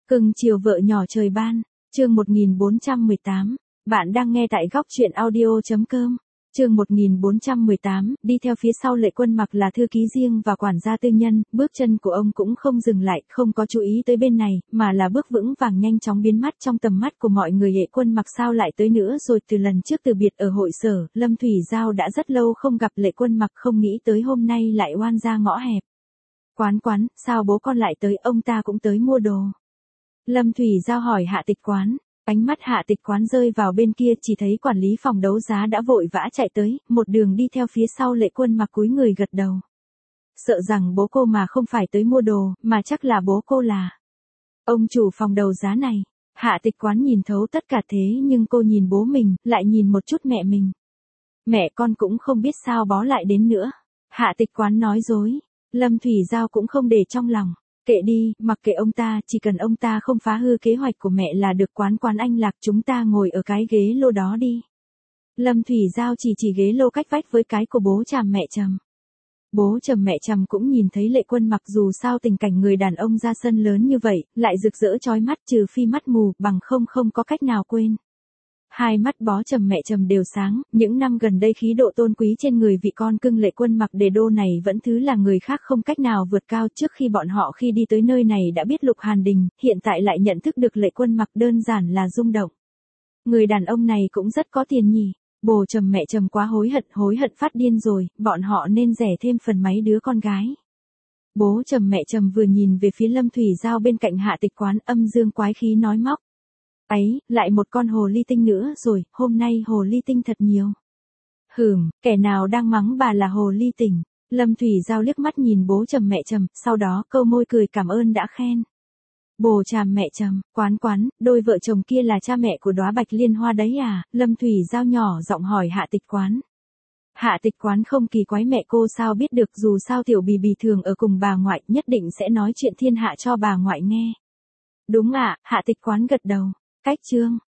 Cưng chiều vợ nhỏ trời ban, chương 1418, bạn đang nghe tại góc truyện audio.com. Chương 1418, đi theo phía sau Lệ Quân Mặc là thư ký riêng và quản gia tư nhân, bước chân của ông cũng không dừng lại, không có chú ý tới bên này, mà là bước vững vàng nhanh chóng biến mất trong tầm mắt của mọi người. Lệ Quân Mặc sao lại tới nữa rồi? Từ lần trước từ biệt ở hội sở, Lâm Thủy Giao đã rất lâu không gặp Lệ Quân Mặc, không nghĩ tới hôm nay lại oan ra ngõ hẹp. Quán, sao bố con lại tới? Ông ta cũng tới mua đồ. Lâm Thủy Giao hỏi Hạ Tịch Quán. Ánh mắt Hạ Tịch Quán rơi vào bên kia, chỉ thấy quản lý phòng đấu giá đã vội vã chạy tới, một đường đi theo phía sau Lệ Quân Mặc, cúi người gật đầu. Sợ rằng bố cô mà không phải tới mua đồ, mà chắc là bố cô là ông chủ phòng đấu giá này. Hạ Tịch Quán nhìn thấu tất cả, thế nhưng cô nhìn bố mình, lại nhìn một chút mẹ mình. Mẹ con cũng không biết sao bó lại đến nữa. Hạ Tịch Quán nói dối. Lâm Thủy Giao cũng không để trong lòng. Kệ đi, mặc kệ ông ta, chỉ cần ông ta không phá hư kế hoạch của mẹ là được. Quán anh Lạc, chúng ta ngồi ở cái ghế lô đó đi. Lâm Thủy Giao chỉ ghế lô cách vách với cái của bố Trầm mẹ Trầm. Bố Trầm mẹ Trầm cũng nhìn thấy Lệ Quân Mặc, dù sao tình cảnh người đàn ông ra sân lớn như vậy, lại rực rỡ chói mắt, trừ phi mắt mù, bằng không có cách nào quên. Hai mắt bó Trầm mẹ Trầm đều sáng, những năm gần đây khí độ tôn quý trên người vị con cưng Lệ Quân Mặc Đề Đô này vẫn thứ là người khác không cách nào vượt cao. Trước khi bọn họ khi đi tới nơi này đã biết Lục Hàn Đình, hiện tại lại nhận thức được Lệ Quân Mặc, đơn giản là rung động. Người đàn ông này cũng rất có tiền nhỉ. Bố Trầm mẹ Trầm quá hối hận phát điên rồi, bọn họ nên rẻ thêm phần mấy đứa con gái. Bố Trầm mẹ Trầm vừa nhìn về phía Lâm Thủy Giao bên cạnh Hạ Tịch Quán, âm dương quái khí nói móc. Ấy, lại một con hồ ly tinh nữa rồi, hôm nay hồ ly tinh thật nhiều. Kẻ nào đang mắng bà là hồ ly tinh? Lâm Thủy Giao liếc mắt nhìn bố Trầm mẹ Trầm, sau đó câu môi cười cảm ơn đã khen. Bố Trầm mẹ Trầm, Quán, đôi vợ chồng kia là cha mẹ của đóa bạch liên hoa đấy à? Lâm Thủy Giao nhỏ giọng hỏi Hạ Tịch Quán. Hạ Tịch Quán không kỳ quái, mẹ cô sao biết được, dù sao tiểu bì thường ở cùng bà ngoại, nhất định sẽ nói chuyện thiên hạ cho bà ngoại nghe. Đúng ạ, Hạ Tịch Quán gật đầu. Cách chương